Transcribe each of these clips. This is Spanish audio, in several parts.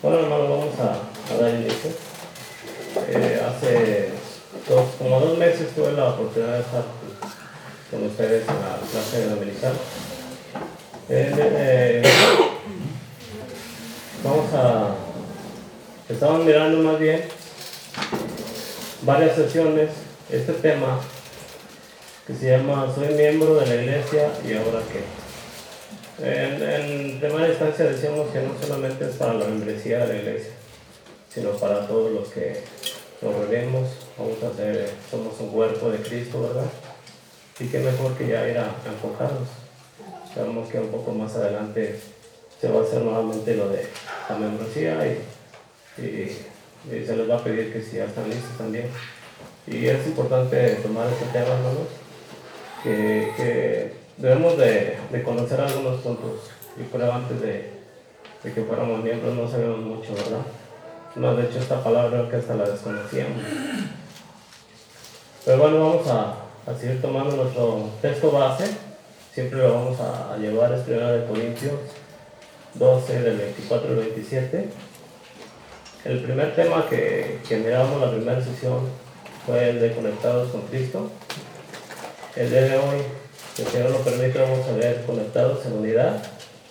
Bueno, hermano, vamos a dar inicio. Hace como 2 meses tuve la oportunidad de estar con ustedes en la clase dominical. Estaban mirando más bien varias sesiones este tema que se llama Soy miembro de la iglesia y ahora qué. En primera instancia decíamos que no solamente es para la membresía de la iglesia, sino para todos los que nos reunimos. Somos un cuerpo de Cristo, ¿verdad? Y qué mejor que ya ir enfocados. Sabemos que un poco más adelante se va a hacer nuevamente lo de la membresía y se les va a pedir que si ya están listos también. Y es importante tomar este tema, hermanos, que debemos de conocer algunos puntos. Y prueba antes de que fuéramos miembros no sabemos mucho, ¿verdad? No, de hecho esta palabra creo que hasta la desconocíamos. Pero bueno, vamos a seguir tomando nuestro texto base. Siempre lo vamos a llevar, es 1 Corintios 12, del 24 al 27. El primer tema que miramos la primera sesión fue el de Conectados con Cristo. El día de hoy, si el Señor nos permite, vamos a ver Conectados en unidad.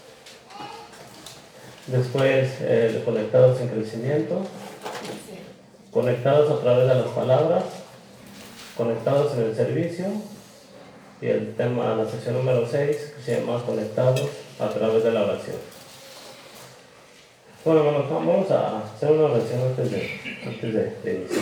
Después, Conectados en crecimiento. Conectados a través de las palabras. Conectados en el servicio. Y el tema, la sección número 6, que se llama Conectados a través de la oración. Bueno, hermanos, vamos a hacer una oración antes de iniciar.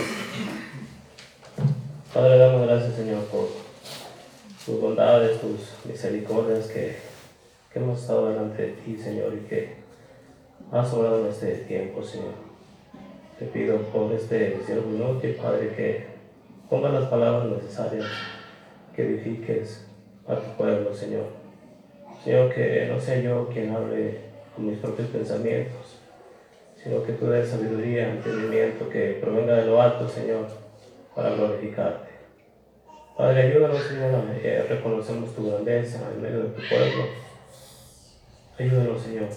Padre, damos gracias, Señor, por tus bondades, tus misericordias que hemos estado delante de ti, Señor, y que has obrado en este tiempo, Señor. Te pido por este siervo inútil, Padre, que pongas las palabras necesarias, que edifiques a tu pueblo, Señor. Señor, que no sea yo quien hable con mis propios pensamientos, sino que tú des sabiduría, entendimiento que provenga de lo alto, Señor, para glorificarte. Padre, ayúdanos, Señor, reconocemos tu grandeza en medio de tu pueblo. Ayúdanos, Señor.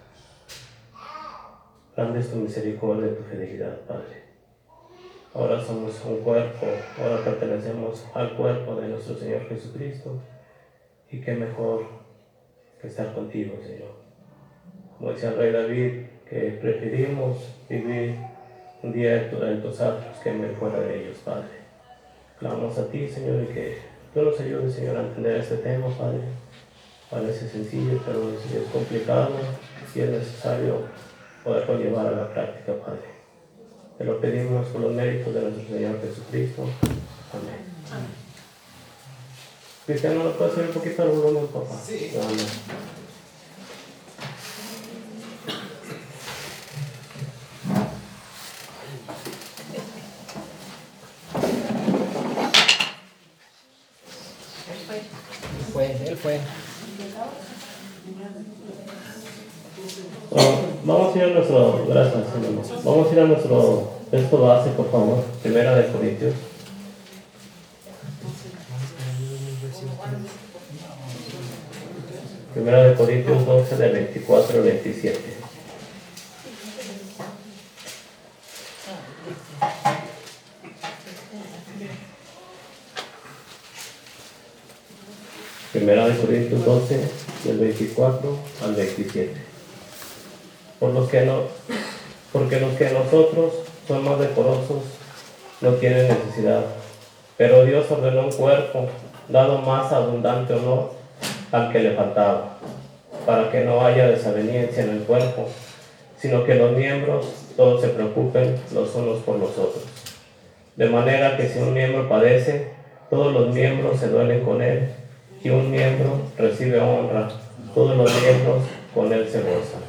Grande es tu misericordia y tu fidelidad, Padre. Ahora somos un cuerpo, ahora pertenecemos al cuerpo de nuestro Señor Jesucristo. Y qué mejor que estar contigo, Señor. Como decía el rey David, que preferimos vivir un día en tus atrios que me fuera de ellos, Padre. Clamamos a ti, Señor, y que tú nos ayudes, Señor, a entender este tema, Padre. Parece sencillo, pero es complicado y es necesario poderlo llevar a la práctica, Padre. Te lo pedimos por los méritos de nuestro Señor Jesucristo. Amén. Amén. Cristiano, ¿no puedes subir un poquito el volumen, papá? Sí. Amén. Él fue. Bueno, vamos a ir a nuestro, gracias, hermanos. Vamos a ir a nuestro texto base, por favor. 1 Corintios. 1 Corintios 12, del 24 al 27. Primera de Corintios 12, del 24 al 27. Porque los que nosotros son más decorosos no tienen necesidad, pero Dios ordenó un cuerpo, dado más abundante honor al que le faltaba, para que no haya desaveniencia en el cuerpo, sino que los miembros todos se preocupen los unos por los otros. De manera que si un miembro padece, todos los miembros se duelen con él, y un miembro recibe honra, todos los miembros con él se gozan.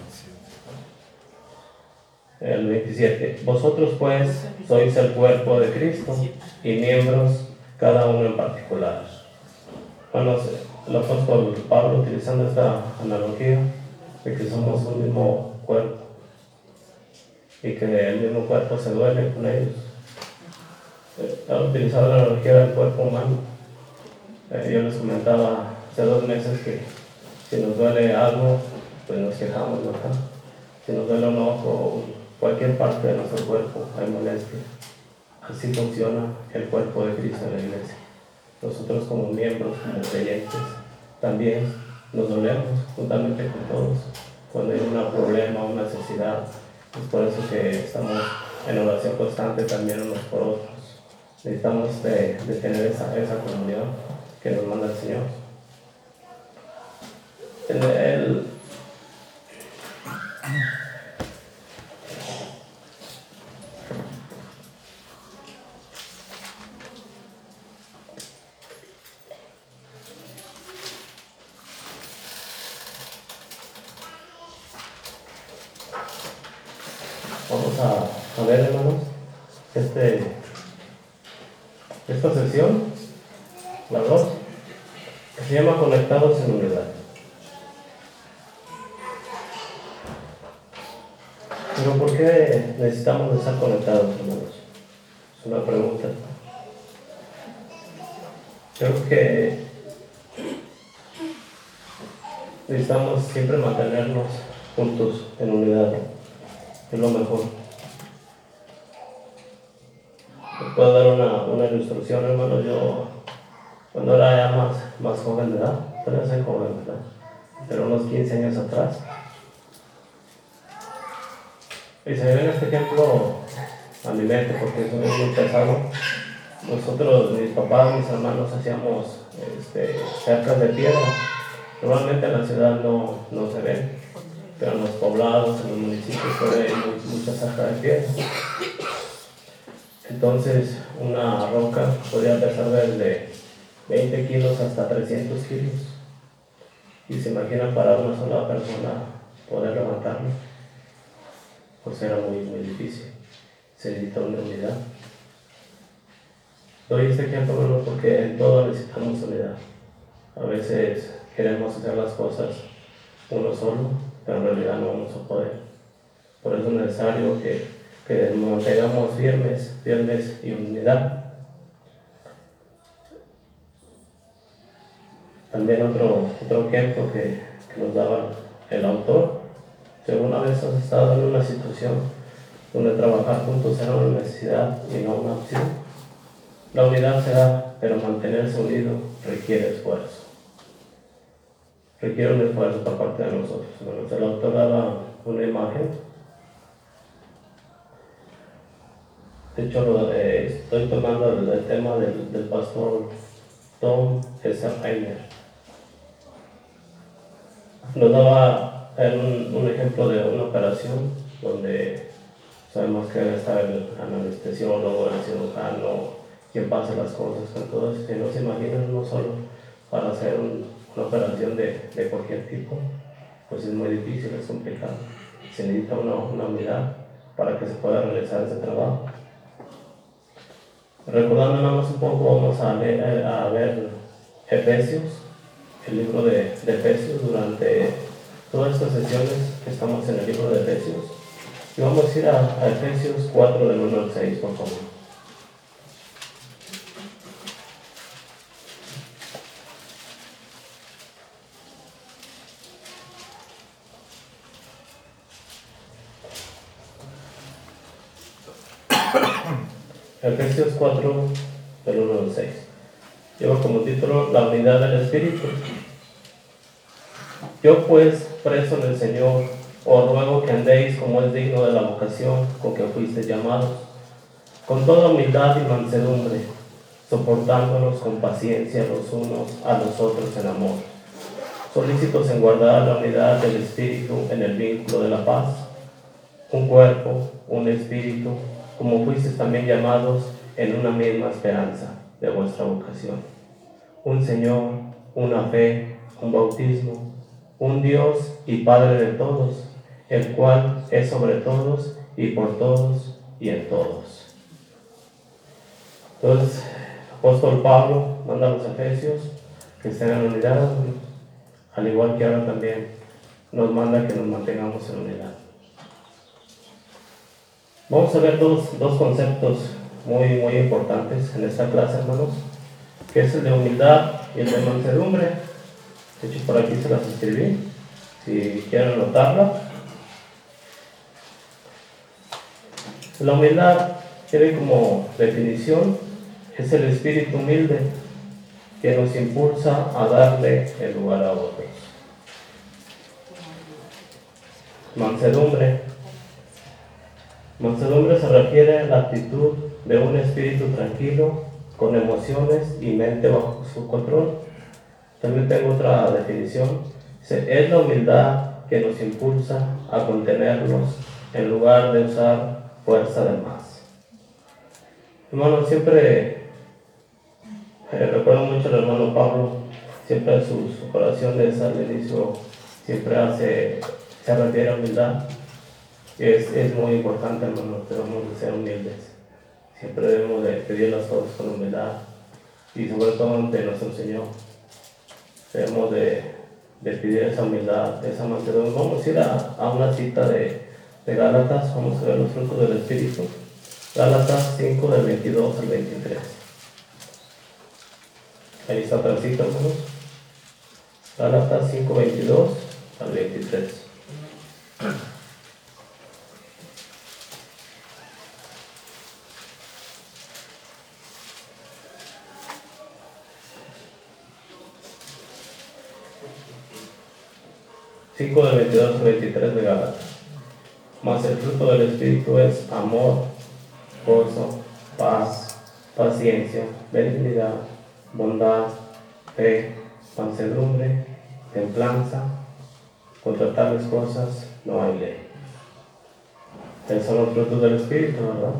El 27. Vosotros pues sois el cuerpo de Cristo y miembros cada uno en particular. Bueno, el apóstol Pablo, utilizando esta analogía de que somos un mismo cuerpo y que el mismo cuerpo se duele con ellos. Ha utilizado la analogía del cuerpo humano. Yo les comentaba hace 2 meses que si nos duele algo, pues nos quejamos, ¿verdad? Si nos duele un ojo o cualquier parte de nuestro cuerpo, hay molestia. Así funciona el cuerpo de Cristo en la iglesia. Nosotros como miembros, como creyentes, también nos dolemos juntamente con todos cuando hay un problema, una necesidad. Es por eso que estamos en oración constante también unos por otros. Necesitamos de tener esa comunión que nos manda el Señor. Vamos a ver, hermanos, esta sesión, la 2, que se llama Conectados en Unidad. Pero ¿por qué necesitamos estar conectados, hermanos? Es una pregunta. Creo que necesitamos siempre mantenernos juntos en unidad. Es lo mejor. Les puedo dar una ilustración, hermano. Yo, cuando era ya más joven de edad, todavía soy joven, ¿verdad? Pero unos 15 años atrás. Y se me viene este ejemplo a mi mente porque es muy pesado. Nosotros, mis papás, mis hermanos, hacíamos cercas de piedra. Normalmente en la ciudad no se ven, pero en los poblados, en los municipios, todavía hay muchas cercas de piedra. Entonces, una roca podía pesar desde 20 kilos hasta 300 kilos. Y se imagina para una sola persona poder levantarlo, pues era muy difícil. Se necesita una unidad. Doy este ejemplo, hermano, porque en todo necesitamos unidad. A veces queremos hacer las cosas uno solo, pero en realidad no vamos a poder. Por eso es necesario que nos mantengamos firmes y unidad. También otro ejemplo que nos daba el autor. Si alguna vez has estado en una situación donde trabajar juntos era una necesidad y no una opción, la unidad se da, pero mantenerse unido requiere esfuerzo. Requiere un esfuerzo por parte de nosotros. El autor daba una imagen. De hecho, estoy tomando el tema del pastor Tom Heiner. Nos daba un ejemplo de una operación donde sabemos que está el anestesiólogo, el cirujano, quien pasa las cosas con todo eso. Si no se imaginan uno solo para hacer una operación de cualquier tipo, pues es muy difícil, es complicado. Se necesita una unidad para que se pueda realizar ese trabajo. Recordando nada más un poco, vamos a ver Efesios, el libro de Efesios, durante todas estas sesiones que estamos en el libro de Efesios. Y vamos a ir a Efesios 4, del 1 al 6, por favor. Efesios 4, del 1 al 6. Lleva como título La unidad del Espíritu. Yo pues, preso en el Señor, os ruego que andéis como es digno de la vocación con que fuisteis llamados, con toda humildad y mansedumbre, soportándonos con paciencia los unos a los otros en amor, solícitos en guardar la unidad del Espíritu en el vínculo de la paz, un cuerpo, un espíritu, como fuisteis también llamados en una misma esperanza de vuestra vocación. Un Señor, una fe, un bautismo, un Dios y Padre de todos, el cual es sobre todos y por todos y en todos. Entonces, el apóstol Pablo manda a los Efesios que estén en unidad, al igual que ahora también nos manda que nos mantengamos en unidad. Vamos a ver dos conceptos muy importantes en esta clase, hermanos, que es el de humildad y el de mansedumbre. De hecho, por aquí se las escribí, si quieren anotarla. La humildad tiene como definición, es el espíritu humilde que nos impulsa a darle el lugar a otros. Mansedumbre. Mansedumbre se refiere a la actitud de un espíritu tranquilo, con emociones y mente bajo su control. También tengo otra definición. Es la humildad que nos impulsa a contenernos en lugar de usar fuerza de más. Hermano, siempre recuerdo mucho al hermano Pablo, siempre en sus oraciones al inicio, siempre se refiere a humildad. Es muy importante, hermano, debemos de ser humildes. Siempre debemos de pedir las cosas con humildad y sobre todo ante nuestro Señor. Debemos de pedir esa humildad, esa mansedumbre. Vamos a ir a una cita de Gálatas, vamos a ver los frutos del Espíritu. Gálatas 5 del 22 al 23. Ahí está otra cita, hermanos. Gálatas 5, 22 al 23. Del 22 al 23 de Gálatas. Mas el fruto del Espíritu es amor, gozo, paz, paciencia, benignidad, bondad, fe, mansedumbre, templanza. Contra tales cosas no hay ley. Esos son los frutos del Espíritu, ¿verdad?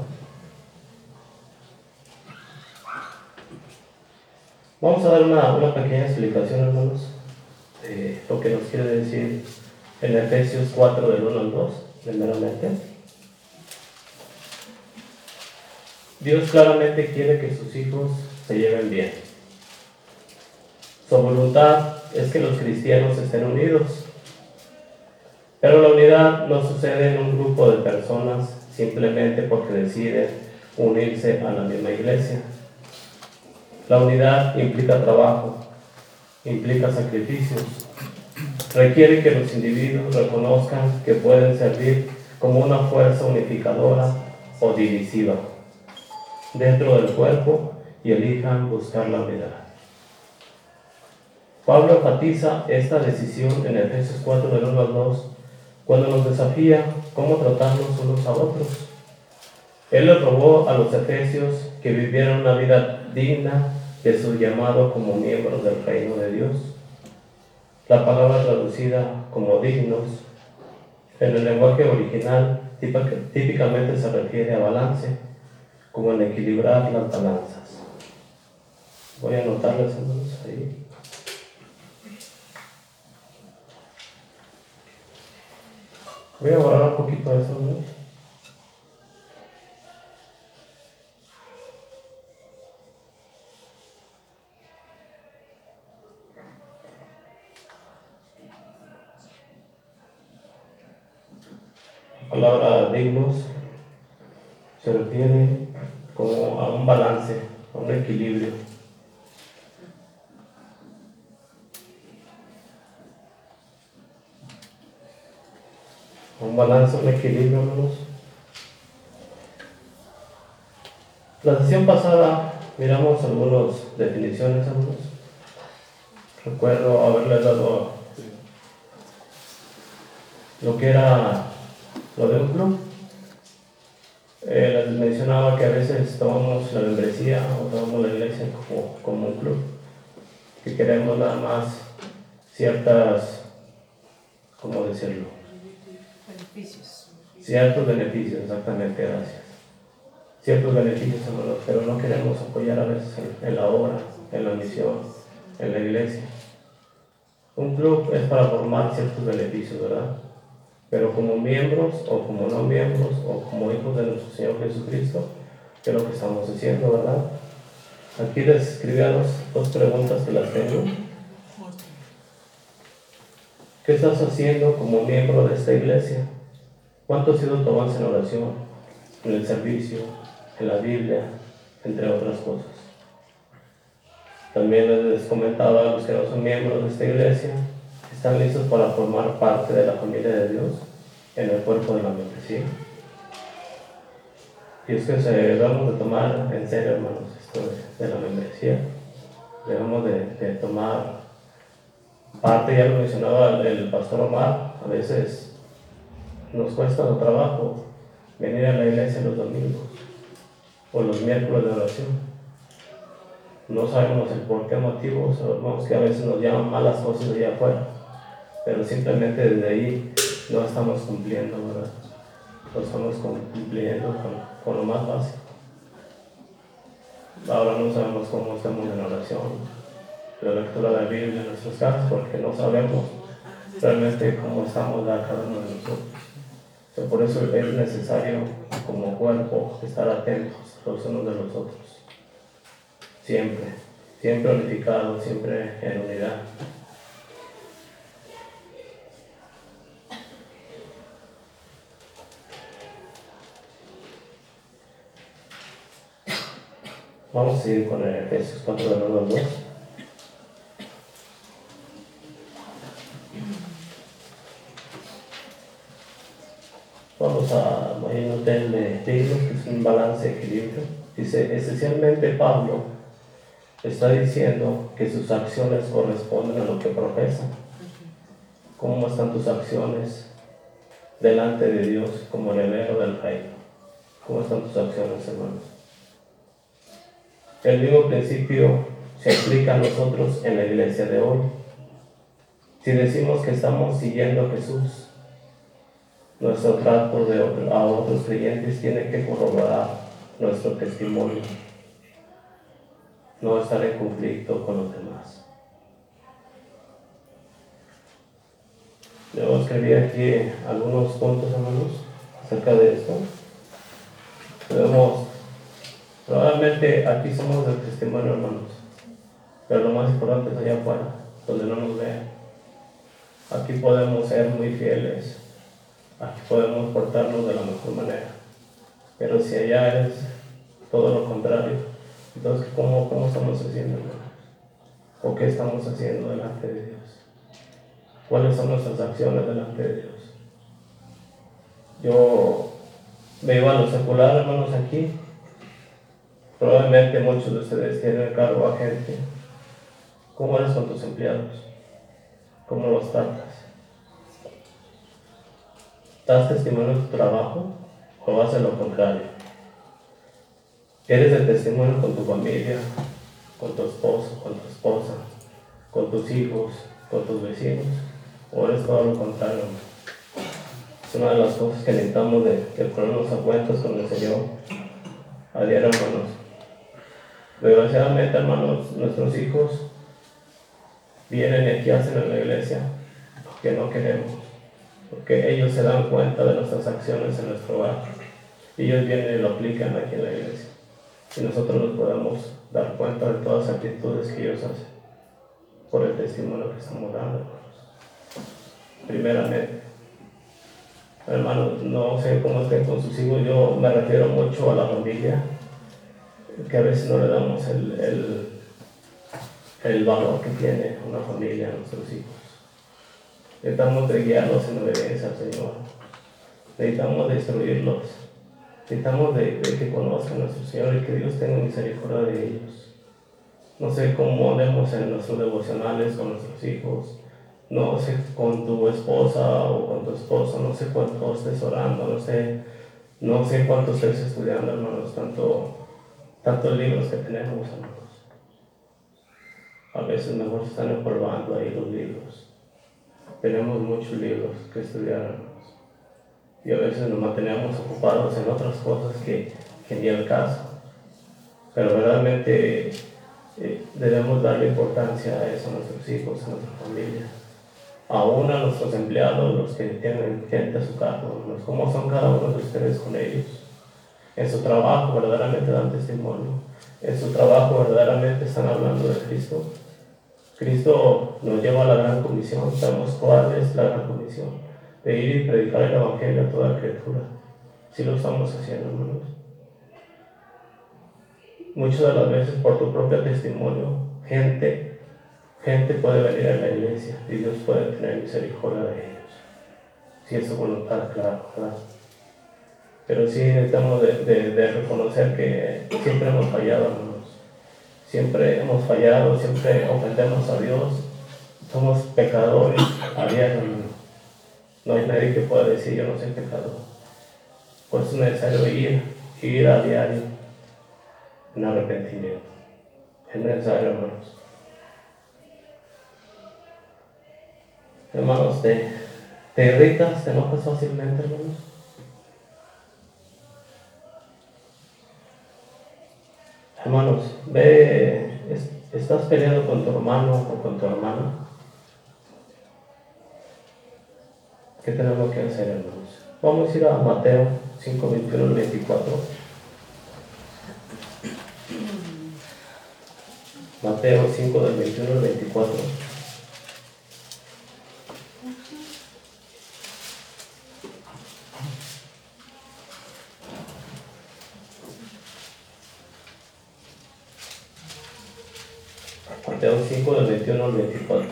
Vamos a dar una pequeña explicación, hermanos, de lo que nos quiere decir en Efesios 4 del 1 al 2, primeramente. Dios claramente quiere que sus hijos se lleven bien. Su voluntad es que los cristianos estén unidos. Pero la unidad no sucede en un grupo de personas simplemente porque deciden unirse a la misma iglesia. La unidad implica trabajo, implica sacrificios, requiere que los individuos reconozcan que pueden servir como una fuerza unificadora o divisiva dentro del cuerpo y elijan buscar la unidad. Pablo enfatiza esta decisión en Efesios 4 del 1 al 2 cuando nos desafía cómo tratarnos unos a otros. Él le rogó a los efesios que vivieran una vida digna de su llamado como miembros del reino de Dios. La palabra traducida como dignos en el lenguaje original típicamente se refiere a balance, como en equilibrar las balanzas. Voy a anotarles, hermanos, ahí. Voy a borrar un poquito eso, ¿no? La palabra dignos se refiere como a un balance, a un equilibrio. Un balance, un equilibrio, hermanos. La sesión pasada miramos algunas definiciones, hermanos. Recuerdo haberles dado lo que era lo de un club. Les mencionaba que a veces tomamos la membresía o tomamos la iglesia como un club, que queremos nada más ciertas, ¿cómo decirlo? Beneficios. Ciertos beneficios, exactamente, gracias. Ciertos beneficios, hermanos, pero no queremos apoyar a veces en la obra, en la misión, en la iglesia. Un club es para formar ciertos beneficios, ¿verdad? Pero como miembros o como no miembros o como hijos de nuestro Señor Jesucristo, que es lo que estamos haciendo, ¿verdad? Aquí les escribí dos preguntas que las tengo. ¿Qué estás haciendo como miembro de esta iglesia? ¿Cuánto ha sido tu avance en oración, en el servicio, en la Biblia, entre otras cosas? También les comentaba a los que no son miembros de esta iglesia, ¿están listos para formar parte de la familia de Dios en el cuerpo de la membresía? Y es que debemos de tomar en serio, hermanos, esto de la membresía. Debemos de tomar parte, ya lo mencionaba el pastor Omar, a veces nos cuesta trabajo venir a la iglesia los domingos o los miércoles de oración. No sabemos el por qué motivo, sabemos que a veces nos llaman malas cosas de allá afuera, pero simplemente desde ahí no estamos cumpliendo, ¿verdad? No estamos cumpliendo con lo más básico. Ahora no sabemos cómo estamos en oración, la lectura de la Biblia en nuestras casas, porque no sabemos realmente cómo estamos cada uno de nosotros. Por eso es necesario, como cuerpo, estar atentos los unos de los otros. Siempre unificados, siempre en unidad. Vamos a seguir con el Efesios 4 de 9 al 2. Vamos a un hotel de dignos, que es un balance de equilibrio. Dice, esencialmente Pablo está diciendo que sus acciones corresponden a lo que profesa. ¿Cómo están tus acciones delante de Dios como heredero del reino? ¿Cómo están tus acciones, hermanos? El mismo principio se aplica a nosotros en la iglesia de hoy. Si decimos que estamos siguiendo a Jesús, nuestro trato a otros creyentes tiene que corroborar nuestro testimonio, no estar en conflicto con los demás. Yo escribí aquí algunos puntos, hermanos, acerca de esto. Probablemente aquí somos del testimonio, hermanos, pero lo más importante es allá afuera, donde no nos vean. Aquí podemos ser muy fieles, aquí podemos portarnos de la mejor manera, pero si allá es todo lo contrario, entonces ¿cómo estamos haciendo, hermanos? ¿O qué estamos haciendo delante de Dios? ¿Cuáles son nuestras acciones delante de Dios? Yo veo a los seculares, hermanos, aquí. Probablemente muchos de ustedes tienen a cargo a gente. ¿Cómo eres con tus empleados? ¿Cómo los tratas? ¿Das testimonio de tu trabajo o haces lo contrario? ¿Eres el testimonio con tu familia, con tu esposo, con tu esposa, con tus hijos, con tus vecinos? ¿O eres todo lo contrario? Es una de las cosas que necesitamos de ponernos a cuentas con el Señor a diario, hermanos. Desgraciadamente, hermanos, nuestros hijos vienen y aquí hacen en la iglesia lo que no queremos, porque ellos se dan cuenta de nuestras acciones en nuestro hogar. Ellos vienen y lo aplican aquí en la iglesia. Y nosotros nos podemos dar cuenta de todas las actitudes que ellos hacen por el testimonio que estamos dando, hermanos. Primeramente, hermanos, no sé cómo estén con sus hijos. Yo me refiero mucho a la familia, que a veces no le damos el valor que tiene una familia a nuestros hijos. Necesitamos de guiarlos en obediencia al Señor. Necesitamos de instruirlos. Necesitamos de que conozcan a nuestro Señor y que Dios tenga misericordia de ellos. No sé cómo andemos en nuestros devocionales con nuestros hijos. No sé con tu esposa o con tu esposo. No sé cuánto estés orando. No sé cuánto estés estudiando, hermanos. Tantos libros que tenemos, hermanos. A veces mejor se están empolvando ahí los libros. Tenemos muchos libros que estudiar, hermanos. Y a veces nos mantenemos ocupados en otras cosas que ni el caso. Pero verdaderamente debemos darle importancia a eso, a nuestros hijos, a nuestra familia. Aún a nuestros empleados, los que tienen gente a su cargo, hermanos. ¿Cómo son cada uno de ustedes con ellos? En su trabajo verdaderamente dan testimonio. En su trabajo verdaderamente están hablando de Cristo. Cristo nos lleva a la gran comisión. Sabemos cuál es la gran comisión: de ir y predicar el evangelio a toda criatura. Sí lo estamos haciendo, hermanos. Muchas de las veces por tu propio testimonio, gente puede venir a la iglesia y Dios puede tener misericordia de ellos, si es su voluntad, claro, ¿verdad? Pero sí necesitamos de reconocer que siempre hemos fallado, hermanos. Siempre hemos fallado, siempre ofendemos a Dios. Somos pecadores a diario, hermano. No hay nadie que pueda decir yo no soy pecador. Por eso es necesario ir a diario en arrepentimiento. Es necesario, hermanos. Hermanos, ¿te irritas, te enojas fácilmente, hermanos? Hermanos, estás peleando con tu hermano o con tu hermana. ¿Qué tenemos que hacer, hermanos? Vamos a ir a Mateo 5, 21 al 24. Mateo 5 del 21 al 24. Mateo 5 del 21 al 24.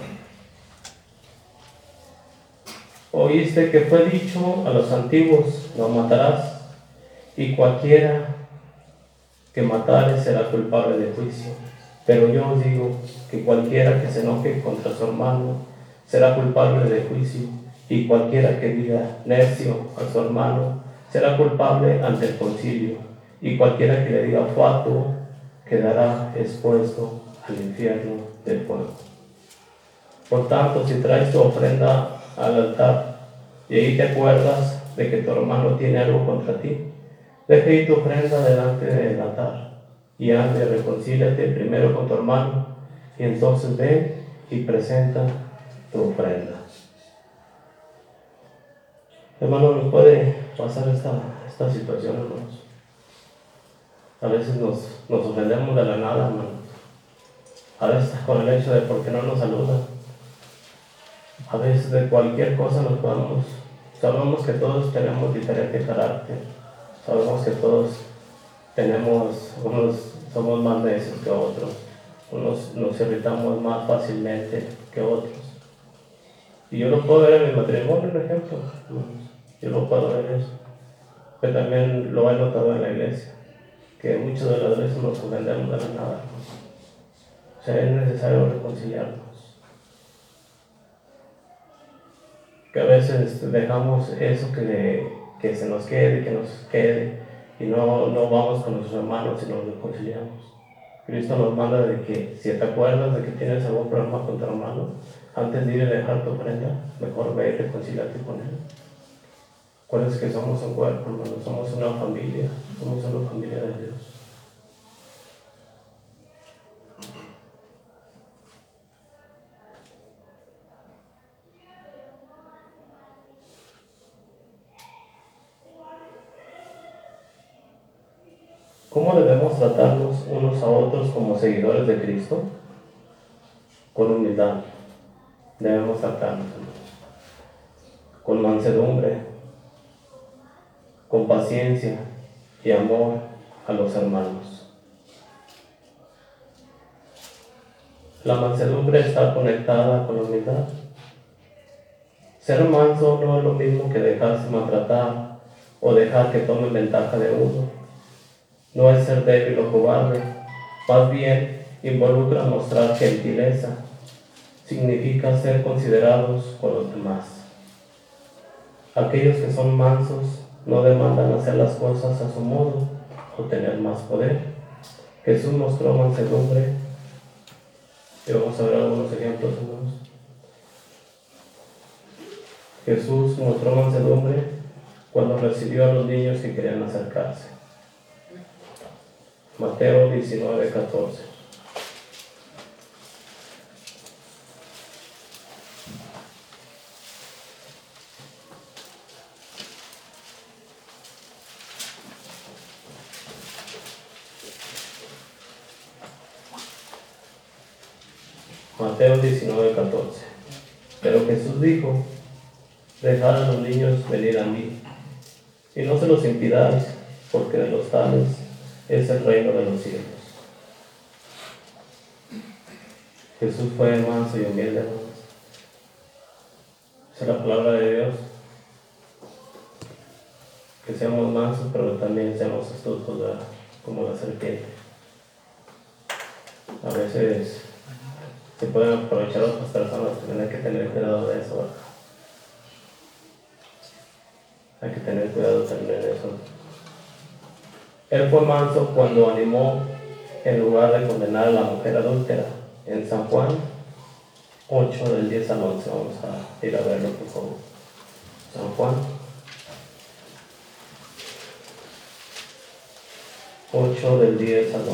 Oíste que fue dicho a los antiguos, no matarás, y cualquiera que matare será culpable de juicio. Pero yo os digo que cualquiera que se enoje contra su hermano será culpable de juicio, y cualquiera que diga necio a su hermano será culpable ante el concilio, y cualquiera que le diga fatuo quedará expuesto al infierno del fuego. Por tanto, si traes tu ofrenda al altar y ahí te acuerdas de que tu hermano tiene algo contra ti, deja ahí tu ofrenda delante del altar y ande, reconcíliate primero con tu hermano y entonces ven y presenta tu ofrenda. Hermano, nos puede pasar esta situación, hermanos. A veces nos ofendemos de la nada, hermanos. A veces con el hecho de por qué no nos saludan. A veces de cualquier cosa nos podemos. Sabemos que todos tenemos diferente carácter. Sabemos que todos somos más necios que otros. Unos nos irritamos más fácilmente que otros. Y yo lo puedo ver en mi matrimonio, por ejemplo. Yo lo puedo ver eso. Pero también lo he notado en la iglesia. Que muchas de las veces nos ofendemos de la nada. O sea, es necesario reconciliarnos. Que a veces dejamos eso que se nos quede, y no vamos con nuestros hermanos y nos reconciliamos. Cristo nos manda de que si te acuerdas de que tienes algún problema con tu hermano, antes de ir a dejar tu ofrenda, mejor ve y reconciliarte con él. Acuérdense que somos un cuerpo, hermano, somos una familia de Dios. ¿Cómo debemos tratarnos unos a otros como seguidores de Cristo? Con humildad debemos tratarnos, con mansedumbre, con paciencia y amor a los hermanos. La mansedumbre está conectada con la humildad. Ser manso no es lo mismo que dejarse maltratar o dejar que tomen ventaja de uno. No es ser débil o cobarde, más bien involucra mostrar gentileza. Significa ser considerados con los demás. Aquellos que son mansos no demandan hacer las cosas a su modo o tener más poder. Jesús mostró mansedumbre y vamos a ver algunos ejemplos, hermanos. Jesús mostró mansedumbre cuando recibió a los niños que querían acercarse. Mateo 19, 14. Mateo 19, 14. Pero Jesús dijo: dejad a los niños venir a mí, y no se los impidáis, porque de los tales es el reino de los cielos. Jesús fue manso y humilde, hermanos. Esa es la palabra de Dios. que seamos mansos, pero también seamos astutos, ¿verdad? Como la serpiente. A veces se pueden aprovechar otras personas, pero hay que tener cuidado de eso, ¿verdad? Hay que tener cuidado también de eso. Él fue manso cuando animó en lugar de condenar a la mujer adúltera. En San Juan 8 del 10 al 11, vamos a ir a verlo por favor. San Juan 8 del 10 al 11.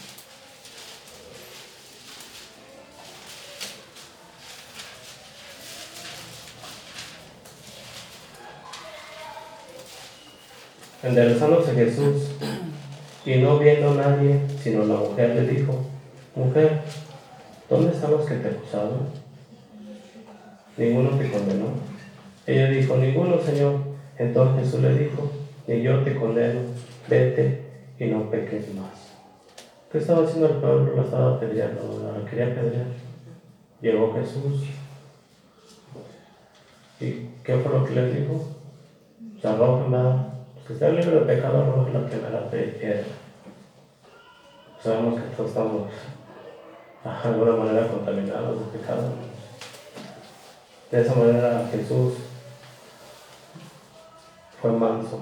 Enderezándose Jesús y no viendo a nadie, sino la mujer le dijo: Mujer, ¿dónde están los que te acusaban? Ninguno te condenó. Ella dijo: Ninguno, Señor. Entonces Jesús le dijo: Ni yo te condeno, vete y no peques más. ¿Qué estaba haciendo el pueblo? La estaba apedreando, la quería apedrear. Llegó Jesús. ¿Y qué fue lo que les dijo? Arrójenla, que esté libre de pecado, arrojen la primera piedra. Sabemos que todos estamos de alguna manera contaminados de pecado. De esa manera Jesús fue manso.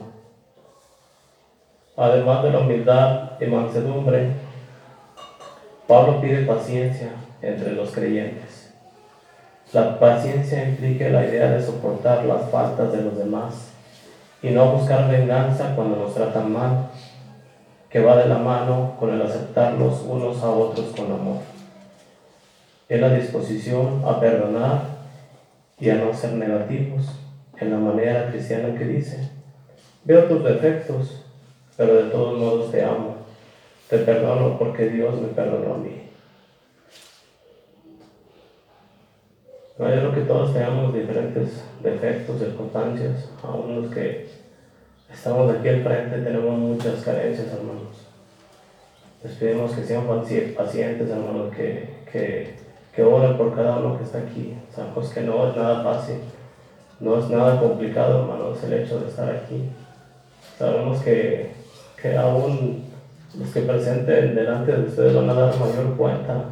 Además de la humildad y mansedumbre, Pablo pide paciencia entre los creyentes. La paciencia implica la idea de soportar las faltas de los demás y no buscar venganza cuando nos tratan mal, que va de la mano con el aceptarlos unos a otros con amor. Es la disposición a perdonar y a no ser negativos en la manera cristiana que dice: veo tus defectos, pero de todos modos te amo, te perdono porque Dios me perdonó a mí. No, yo creo que todos tenemos diferentes defectos, circunstancias, aún los que estamos aquí al frente tenemos muchas carencias, hermanos. Les pedimos que sean pacientes, hermanos, que oren por cada uno que está aquí. Sabemos que no es nada fácil, no es nada complicado, hermanos, el hecho de estar aquí. Sabemos que aún los que presenten delante de ustedes van a dar mayor cuenta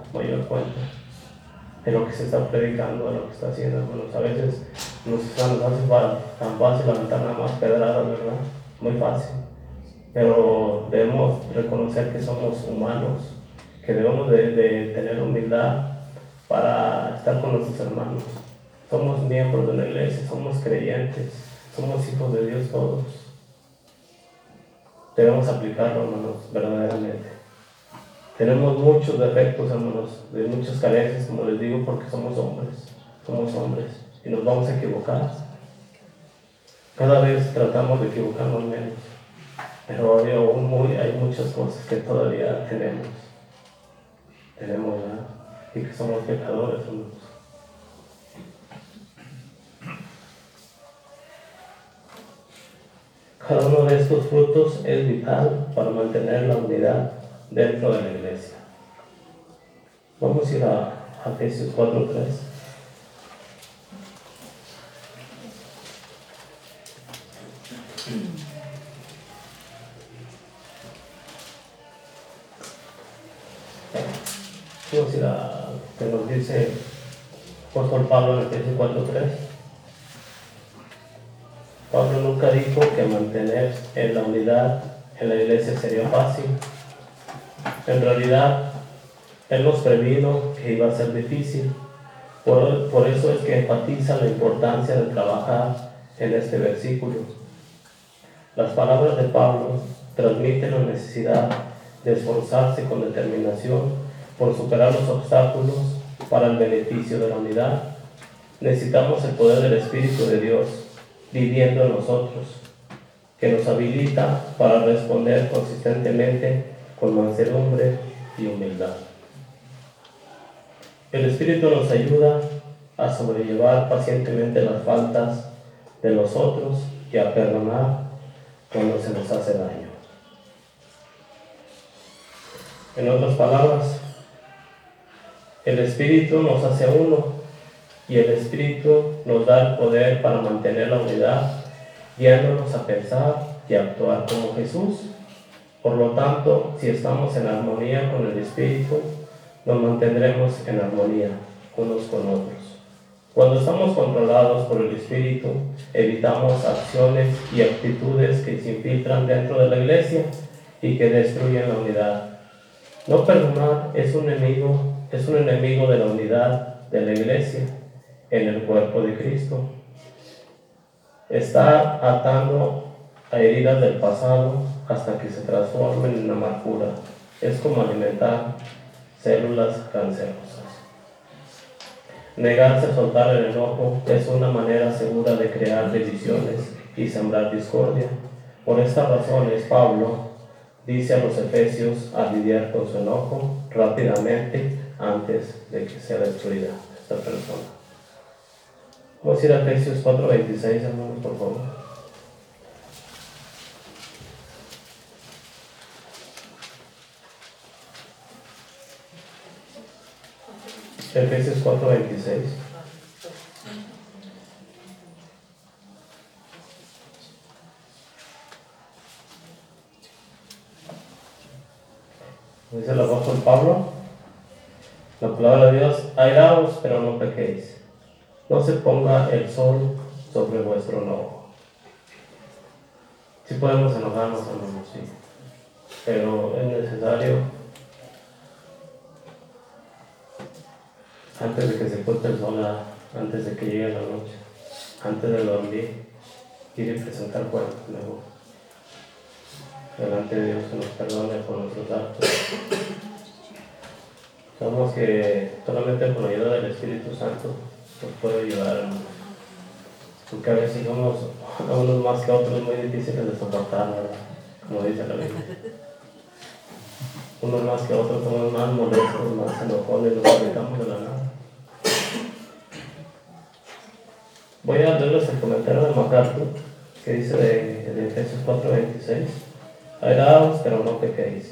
de lo que se está predicando, de lo que está haciendo, hermanos. A veces nos hace tan fácil aventar nada más pedradas, ¿verdad? Muy fácil. Pero debemos reconocer que somos humanos, que debemos de tener humildad para estar con nuestros hermanos. Somos miembros de la iglesia, somos creyentes, somos hijos de Dios todos. Debemos aplicarlo, hermanos, verdaderamente. Tenemos muchos defectos, hermanos, de muchas carencias, como les digo, porque somos hombres y nos vamos a equivocar. Cada vez tratamos de equivocarnos menos, pero hay muchas cosas que todavía tenemos, ¿verdad? Y que somos pecadores, hermanos. Cada uno de estos frutos es vital para mantener la unidad dentro de la iglesia. Vamos a ir a Efesios 4:3. Vamos a ir a que nos dice el apóstol Pablo en Efesios 4:3. Pablo nunca dijo que mantener en la unidad en la iglesia sería fácil. En realidad, él nos previno que iba a ser difícil. Por eso es que enfatiza la importancia de trabajar en este versículo. Las palabras de Pablo transmiten la necesidad de esforzarse con determinación por superar los obstáculos para el beneficio de la unidad. Necesitamos el poder del Espíritu de Dios viviendo en nosotros, que nos habilita para responder consistentemente con mansedumbre y humildad. El Espíritu nos ayuda a sobrellevar pacientemente las faltas de los otros y a perdonar cuando se nos hace daño. En otras palabras, el Espíritu nos hace uno y el Espíritu nos da el poder para mantener la unidad, guiándonos a pensar y actuar como Jesús. Por lo tanto, si estamos en armonía con el Espíritu, nos mantendremos en armonía unos con otros. Cuando estamos controlados por el Espíritu, evitamos acciones y actitudes que se infiltran dentro de la iglesia y que destruyen la unidad. No perdonar es un enemigo de la unidad de la iglesia en el cuerpo de Cristo. Está atando a heridas del pasado hasta que se transformen en amargura. Es como alimentar células cancerosas. Negarse a soltar el enojo es una manera segura de crear divisiones y sembrar discordia. Por estas razones, Pablo dice a los efesios a lidiar con su enojo rápidamente antes de que sea destruida esta persona. Vamos a ir a Efesios 4:26, hermanos, por favor. Efesios 4:26. Dice el apóstol Pablo, la palabra de Dios: airaos, pero no pequéis. No se ponga el sol sobre vuestro enojo. Sí podemos enojarnos, hermanos, sí, pero es necesario, antes de que se oculte el sol, antes de que llegue la noche, antes de dormir, ir y presentar cuentas luego delante de Dios, que nos perdone por nuestros actos. Sabemos que solamente con la ayuda del Espíritu Santo nos puede ayudar, hermanos, porque a veces somos a unos más que a otros muy difíciles de soportar, ¿verdad? Como dice la Biblia. Unos más que otros somos más molestos, más enojones, nos irritamos de la nada. Voy a leerles el comentario de MacArthur, que dice de Efesios 4:26: airaos, pero no pequéis.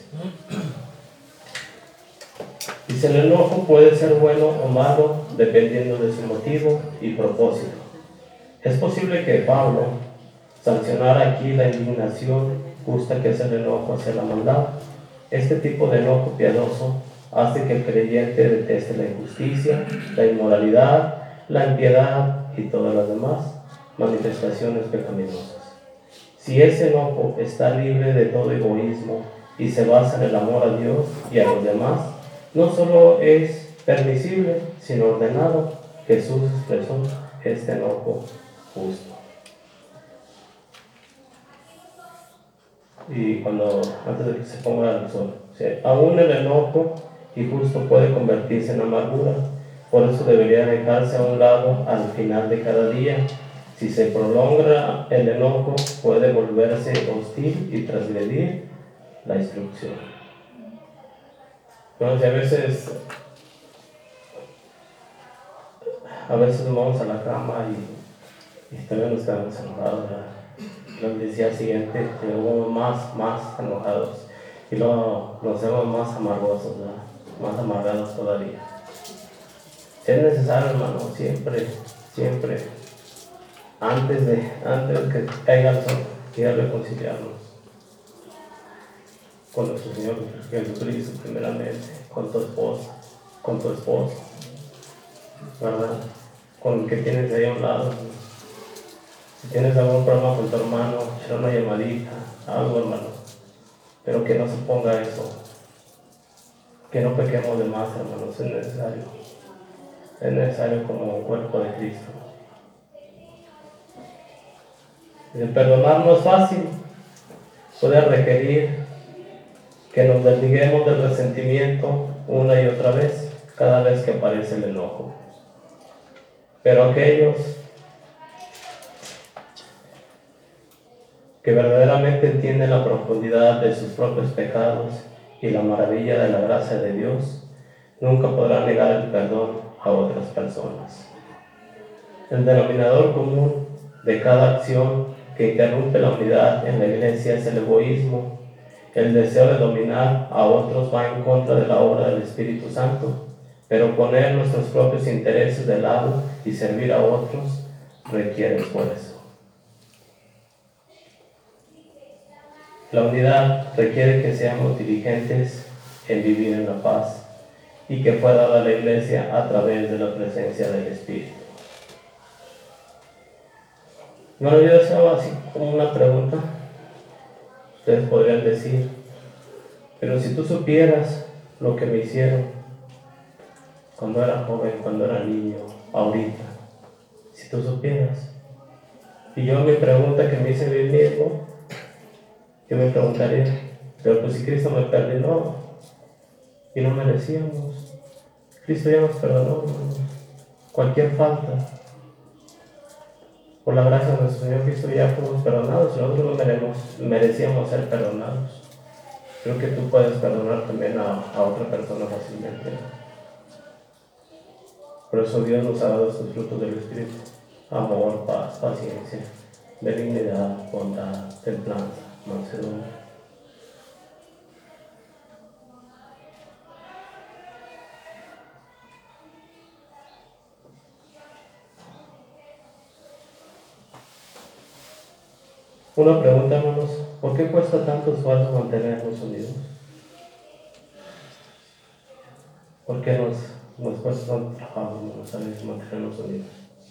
Dice: el enojo puede ser bueno o malo dependiendo de su motivo y propósito. Es posible que Pablo sancionara aquí la indignación justa que es el enojo hacia la maldad. Este tipo de enojo piadoso hace que el creyente deteste la injusticia, la inmoralidad, la impiedad y todas las demás manifestaciones pecaminosas. Si ese enojo está libre de todo egoísmo y se basa en el amor a Dios y a los demás, no solo es permisible, sino ordenado. Jesús expresó este enojo justo. Y antes de que se ponga el sol, o sea, aún el enojo injusto puede convertirse en amargura. Por eso debería dejarse a un lado al final de cada día. Si se prolonga el enojo, puede volverse hostil y transgredir la instrucción. Entonces, a veces nos vamos a la cama y también nos quedamos enojados, ¿verdad? El día siguiente llegamos más enojados y luego nos vemos más amargosos, ¿verdad? Más amargados todavía. Es necesario, hermano, siempre, antes de que caiga el sol, ir a reconciliarnos con nuestro Señor Jesucristo primeramente, con tu esposa, ¿verdad? Con el que tienes ahí a un lado. Si tienes algún problema con tu hermano, echar una llamadita, algo, hermano, pero que no se ponga eso, que no pequemos de más, hermanos. Es necesario como cuerpo de Cristo. El perdonar no es fácil, puede requerir que nos desliguemos del resentimiento una y otra vez, cada vez que aparece el enojo. Pero aquellos que verdaderamente entienden la profundidad de sus propios pecados y la maravilla de la gracia de Dios, nunca podrán negar el perdón a otras personas. El denominador común de cada acción que interrumpe la unidad en la iglesia es el egoísmo. El deseo de dominar a otros va en contra de la obra del Espíritu Santo, pero poner nuestros propios intereses de lado y servir a otros requiere esfuerzo. La unidad requiere que seamos diligentes en vivir en la paz y que fue dada a la Iglesia a través de la presencia del Espíritu. Bueno, yo hacía así como una pregunta. Ustedes podrían decir, pero si tú supieras lo que me hicieron cuando era joven, cuando era niño, ahorita, si tú supieras. Y yo mi pregunta que me hice a mí mismo, yo me preguntaría, pero pues si Cristo me perdonó y no merecíamos, Cristo ya nos perdonó, cualquier falta. Por la gracia de nuestro Señor Cristo ya fuimos perdonados y nosotros no merecíamos ser perdonados. Creo que tú puedes perdonar también a otra persona fácilmente. Por eso Dios nos ha dado estos frutos del Espíritu: amor, paz, paciencia, benignidad, bondad, templanza, mansedumbre. Una pregunta, hermanos: ¿por qué cuesta tanto esfuerzo mantenernos unidos? ¿Por qué nos cuesta tanto trabajo, hermanos, a veces mantenernos unidos?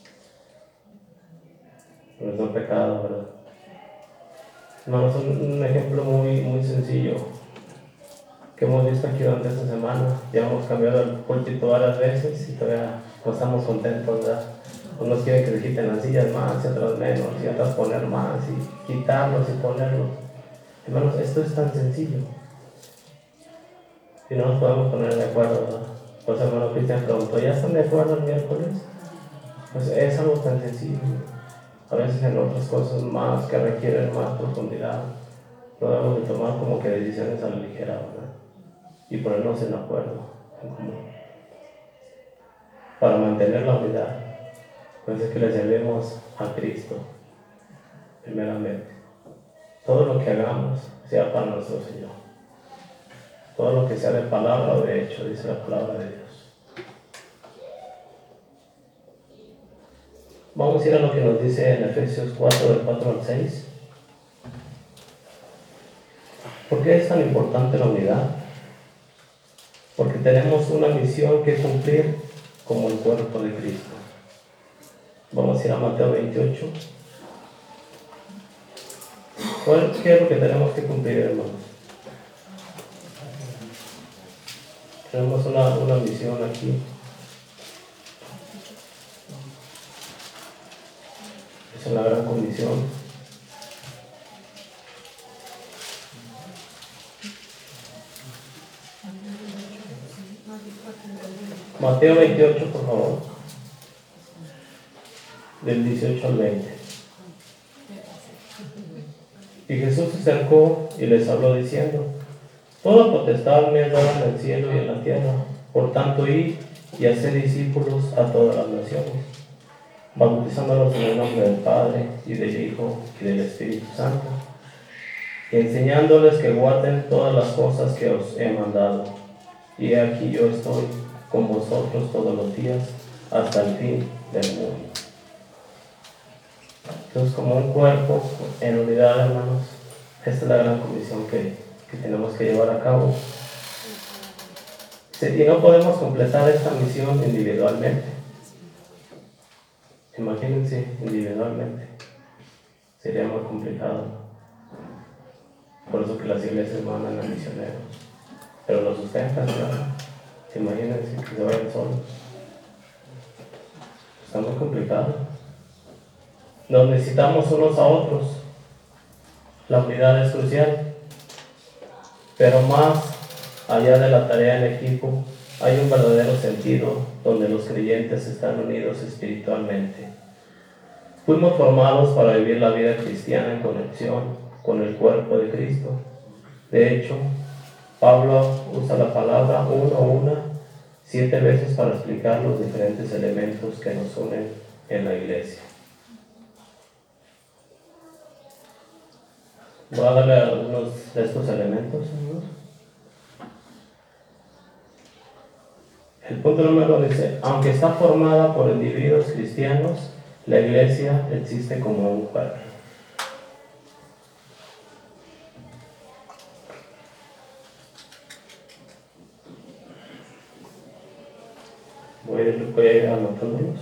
No es un pecado, ¿verdad? Hermanos, un ejemplo muy sencillo que hemos visto aquí durante esta semana. Ya hemos cambiado el púlpito varias veces y todavía no estamos contentos, ¿verdad? Unos quieren que se quiten las sillas más y otros menos, y otras poner más y quitarlos y ponerlos. Hermanos, esto es tan sencillo y no nos podemos poner de acuerdo, ¿verdad? Pues hermano Cristian preguntó, ¿ya están de acuerdo el miércoles? Pues es algo tan sencillo. A veces en otras cosas más que requieren más profundidad, no debemos de tomar como que decisiones a la ligera, ¿verdad? Y ponernos en acuerdo, en común, para mantener la unidad. Pues es que le servimos a Cristo, primeramente. Todo lo que hagamos sea para nuestro Señor. Todo lo que sea de palabra o de hecho, dice la palabra de Dios. Vamos a ir a lo que nos dice en Efesios 4, del 4 al 6. ¿Por qué es tan importante la unidad? Porque tenemos una misión que cumplir como el cuerpo de Cristo. Vamos a ir a Mateo 28. ¿Qué es lo que tenemos que cumplir, hermanos? Tenemos una misión aquí. Es una gran comisión. Mateo 28, por favor. Del 18 al 20. Y Jesús se acercó y les habló diciendo: toda potestad me es dada en el cielo y en la tierra. Por tanto, id y haced discípulos a todas las naciones, bautizándolos en el nombre del Padre, y del Hijo, y del Espíritu Santo, y enseñándoles que guarden todas las cosas que os he mandado. Y he aquí yo estoy con vosotros todos los días, hasta el fin del mundo. Entonces, como un cuerpo en unidad, hermanos, esta es la gran comisión que tenemos que llevar a cabo. Y no podemos completar esta misión individualmente. Imagínense, individualmente. Sería muy complicado. Por eso que las iglesias mandan a misioneros. Pero los sustentan, ¿verdad? Imagínense que se vayan solos. Está muy complicado. Nos necesitamos unos a otros. La unidad es crucial. Pero más allá de la tarea en equipo, hay un verdadero sentido donde los creyentes están unidos espiritualmente. Fuimos formados para vivir la vida cristiana en conexión con el cuerpo de Cristo. De hecho, Pablo usa la palabra una 7 veces para explicar los diferentes elementos que nos unen en la iglesia. Voy a darle algunos de estos elementos, amigos. El punto número 1 dice: aunque está formada por individuos cristianos, la iglesia existe como un cuerpo. voy a ir anotándolos.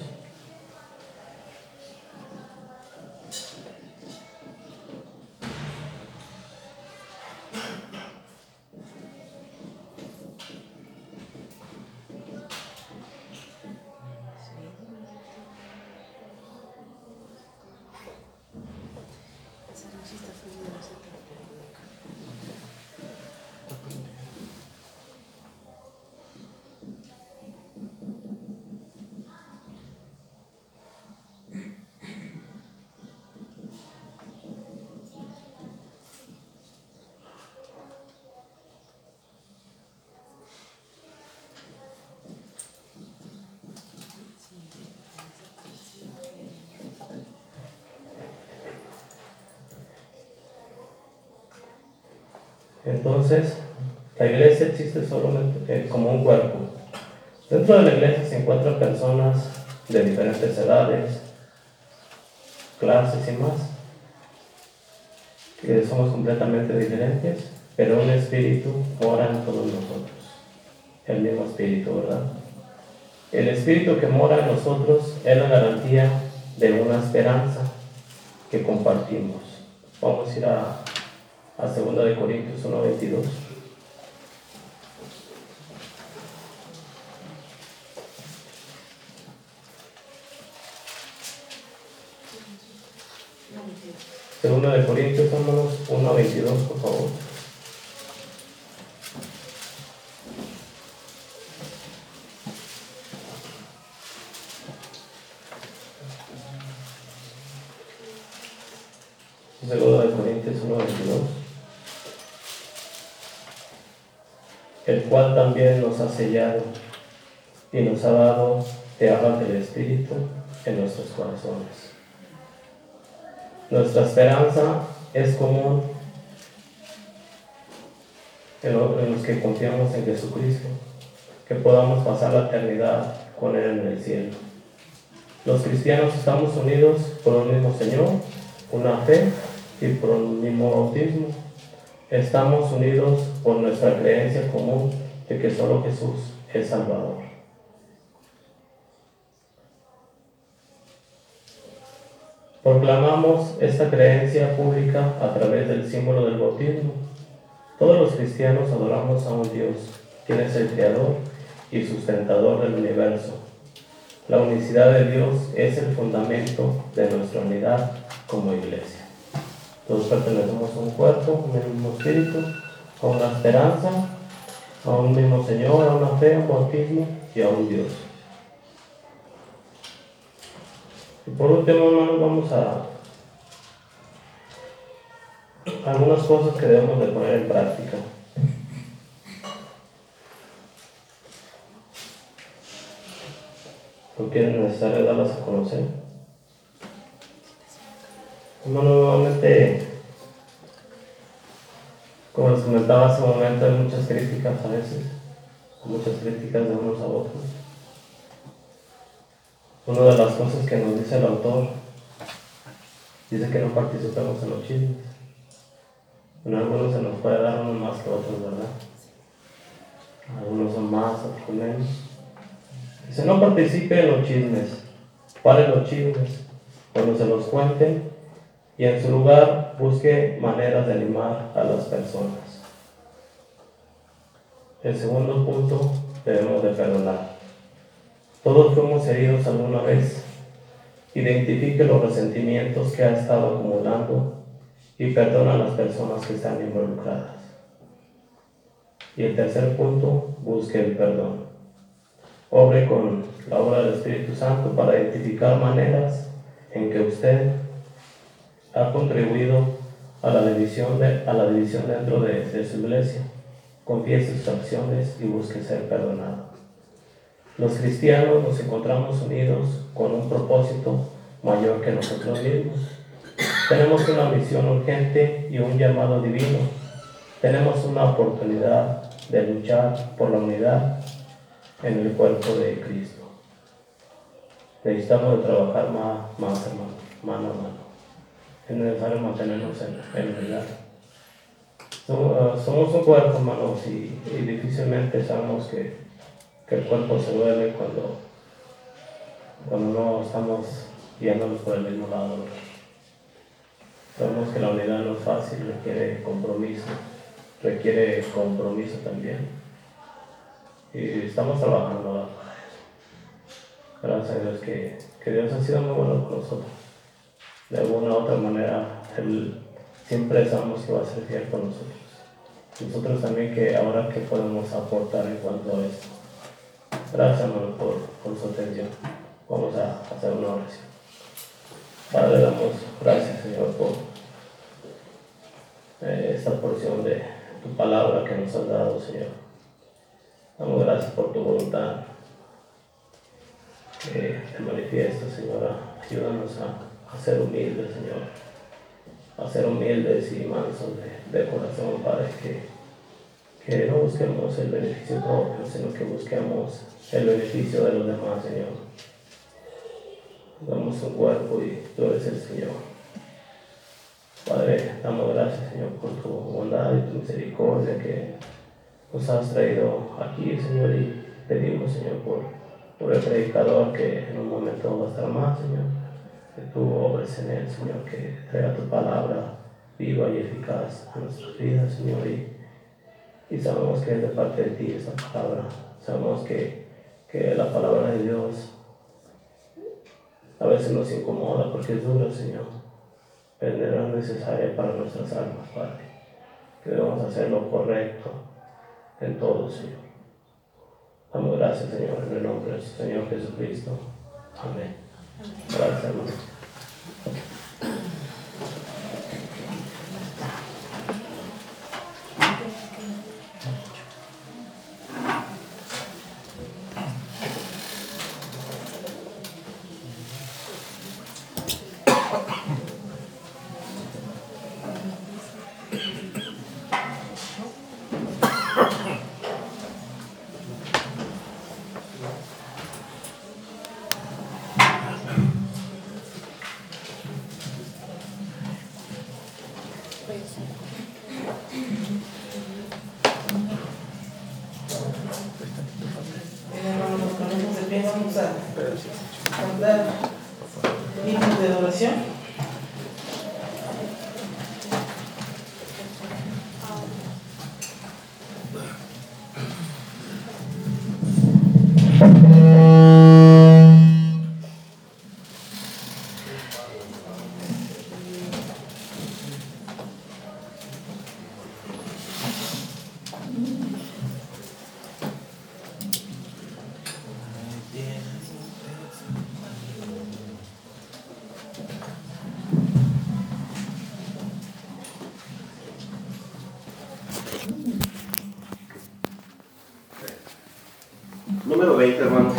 Entonces, la iglesia existe solamente como un cuerpo. Dentro de la iglesia se encuentran personas de diferentes edades, clases y más, que somos completamente diferentes, pero un espíritu mora en todos nosotros. El mismo espíritu, ¿verdad? El espíritu que mora en nosotros es la garantía de una esperanza que compartimos. Vamos a ir a 2 de Corintios 1:22. Segunda de Corintios, hermanos, 1:22, por favor. Segunda de Corintios 1:22. El cual también nos ha sellado y nos ha dado de arras del Espíritu en nuestros corazones. Nuestra esperanza es común en los que confiamos en Jesucristo, que podamos pasar la eternidad con Él en el cielo. Los cristianos estamos unidos por un mismo Señor, una fe y por un mismo bautismo. Estamos unidos por nuestra creencia común de que solo Jesús es Salvador. Proclamamos esta creencia pública a través del símbolo del bautismo. Todos los cristianos adoramos a un Dios, quien es el Creador y sustentador del universo. La unicidad de Dios es el fundamento de nuestra unidad como iglesia. Todos pertenecemos a un cuerpo, a un mismo espíritu, a una esperanza, a un mismo Señor, a una fe, a un bautismo y a un Dios. Y por último, hermanos, vamos a algunas cosas que debemos de poner en práctica. Porque es necesario darlas a conocer. Hermano, nuevamente, como les comentaba hace un momento, hay muchas críticas a veces, muchas críticas de unos a otros. Una de las cosas que nos dice el autor, dice que no participemos en los chismes. En algunos se nos puede dar unos más que otros, ¿verdad? Algunos son más, otros menos. Dice, no participe en los chismes, pare los chismes, cuando se los cuenten, y en su lugar busque maneras de animar a las personas. El segundo punto, debemos de perdonar. Todos fuimos heridos alguna vez. Identifique los resentimientos que ha estado acumulando y perdona a las personas que están involucradas. Y el tercer punto, busque el perdón. Obre con la obra del Espíritu Santo para identificar maneras en que usted ha contribuido a la división dentro de su iglesia. Confiese sus acciones y busque ser perdonado. Los cristianos nos encontramos unidos con un propósito mayor que nosotros mismos. Tenemos una misión urgente y un llamado divino. Tenemos una oportunidad de luchar por la unidad en el cuerpo de Cristo. Necesitamos de trabajar más hermano, mano a mano. Es necesario mantenernos en unidad. Somos un cuerpo, hermanos, y difícilmente sabemos que el cuerpo se duele cuando no estamos guiándonos por el mismo lado. Sabemos que la unidad no es fácil, requiere compromiso también. Y estamos trabajando ¿verdad? Gracias a Dios que Dios ha sido muy bueno con nosotros. De alguna u otra manera, Él siempre sabemos que va a ser fiel con nosotros. Nosotros también que ahora que podemos aportar en cuanto a esto. Gracias hermano por su atención. Vamos a hacer una oración. Padre, damos gracias Señor por esta porción de tu palabra que nos has dado Señor. Damos gracias por tu voluntad que te manifiesta Señor. Ayúdanos a ser humildes Señor. A ser humildes y mansos de corazón Padre, que no busquemos el beneficio propio, sino que busquemos el beneficio de los demás, Señor. Damos un cuerpo y tú eres el Señor. Padre, damos gracias, Señor, por tu bondad y tu misericordia que nos has traído aquí, Señor, y pedimos, Señor, por el predicador que en un momento va a estar más, Señor, que tú obres en él, Señor, que traiga tu palabra viva y eficaz a nuestras vidas, Señor, y sabemos que es de parte de ti esa palabra. Sabemos que la palabra de Dios a veces nos incomoda porque es dura, Señor, pero es necesaria para nuestras almas, Padre. Que debemos hacer lo correcto en todo, Señor. Damos gracias, Señor, en el nombre del Señor Jesucristo. Amén. Gracias, hermano. Vamos a cantar himnos de adoración. Número 20, hermanos.